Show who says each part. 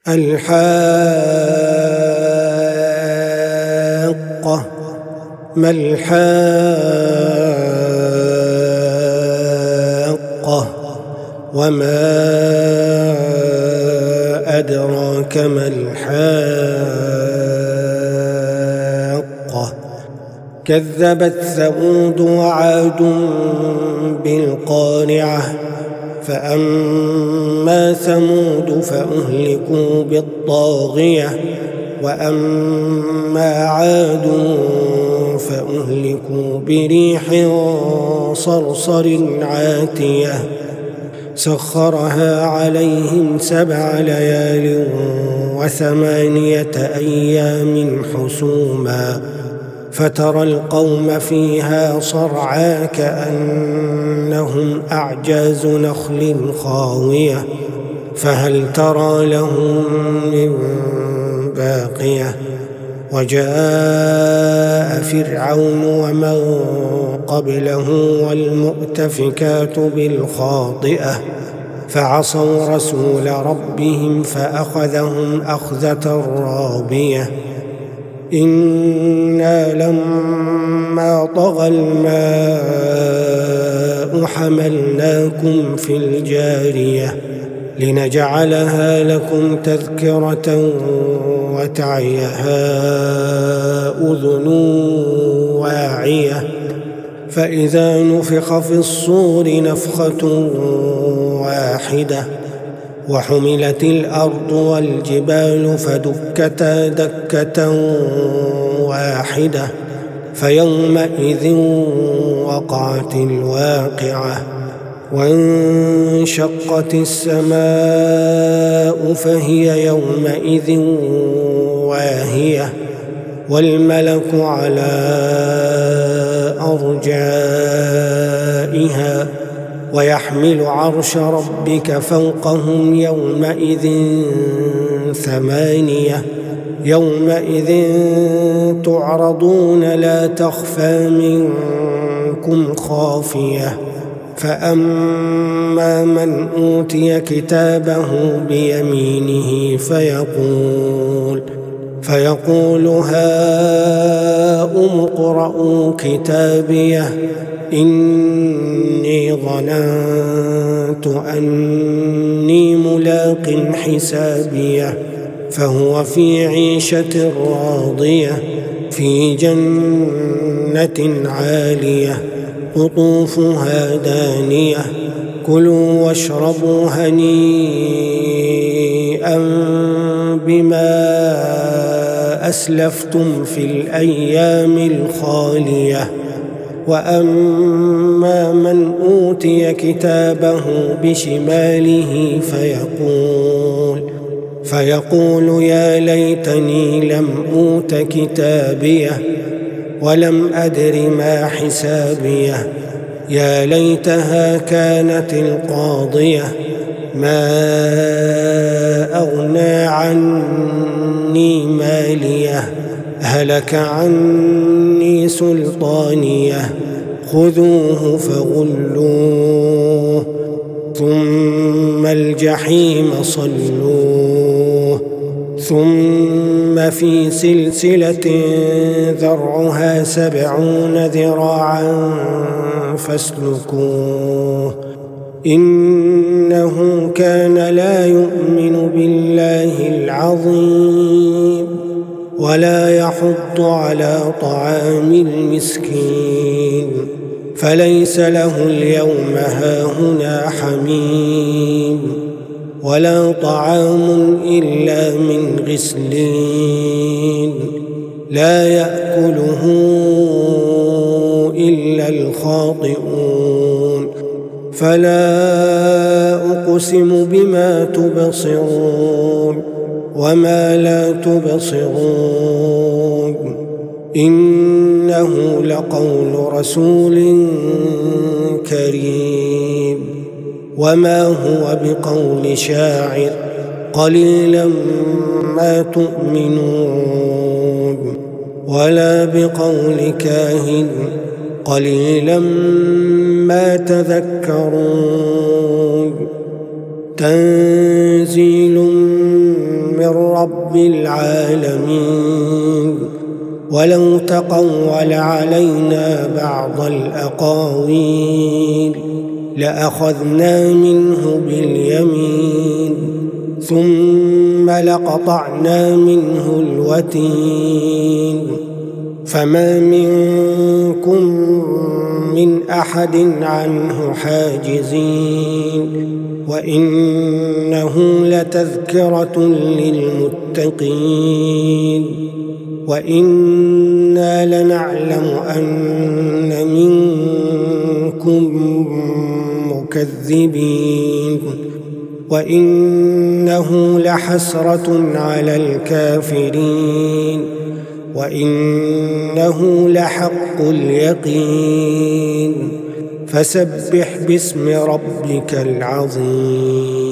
Speaker 1: الحاقة. ما الحاقة وما أدراك ما الحاقة. كذبت ثمود وعاد بالقارعة. فأما ثمود فأهلكوا بالطاغية وأما عاد فأهلكوا بريح صرصر عاتية سخرها عليهم 7 ليال و8 أيام حسوما فترى القوم فيها صرعى كأنهم أعجاز نخل خاوية فهل ترى لهم من باقية. وجاء فرعون ومن قبله والمؤتفكات بالخاطئة فعصوا رسول ربهم فأخذهم أخذة رابية. إنا لما طغى الماء حملناكم في الجارية لنجعلها لكم تذكرة وتعيها أذن واعية. فإذا نفخ في الصور نفخة واحدة وحملت الأرض والجبال فدكتا دكة واحدة فيومئذ وقعت الواقعة. وانشقت السماء فهي يومئذ واهية والملك على أرجائها ويحمل عرش ربك فوقهم يومئذ 8 يومئذ تعرضون لا تخفى منكم خافية. فأما من أوتي كتابه بيمينه فيقول هاؤم اقرءوا كتابيه إني ظننت أني ملاق حسابيه فهو في عيشة راضية في جنة عالية قطوفها دانية. كلوا واشربوا هنيئا بما أسلفتم في الأيام الخالية. وأما من أوتي كتابه بشماله فيقول يا ليتني لم أوت كتابيه ولم أدر ما حسابيه يا ليتها كانت القاضية ما أغنى عني ماليه هلك عني سلطانيه خذوه فغلوه ثم الجحيم صلوه ثم في سلسلة ذرعها 70 ذراعا فاسلكوه إنه كان لا يؤمن بالله العظيم ولا يحض على طعام المسكين فليس له اليوم هاهنا حميم ولا طعام إلا من غسلين لا يأكله إلا الخاطئون. فلا أقسم بما تبصرون وما لا تبصرون إنه لقول رسول كريم وما هو بقول شاعر قليلا ما تؤمنون ولا بقول كاهن قليلا ما تذكرون. تنزيل من رب العالمين. ولو تقول علينا بعض الأقاويل لأخذنا منه باليمين ثم لقطعنا منه الوتين. فما منكم من أحد عنه حاجزين. وإنه لتذكرة للمتقين. وإنا لنعلم أن منكم مكذبين. وإنه لحسرة على الكافرين. وإنه لحق اليقين. فسبح باسم ربك العظيم.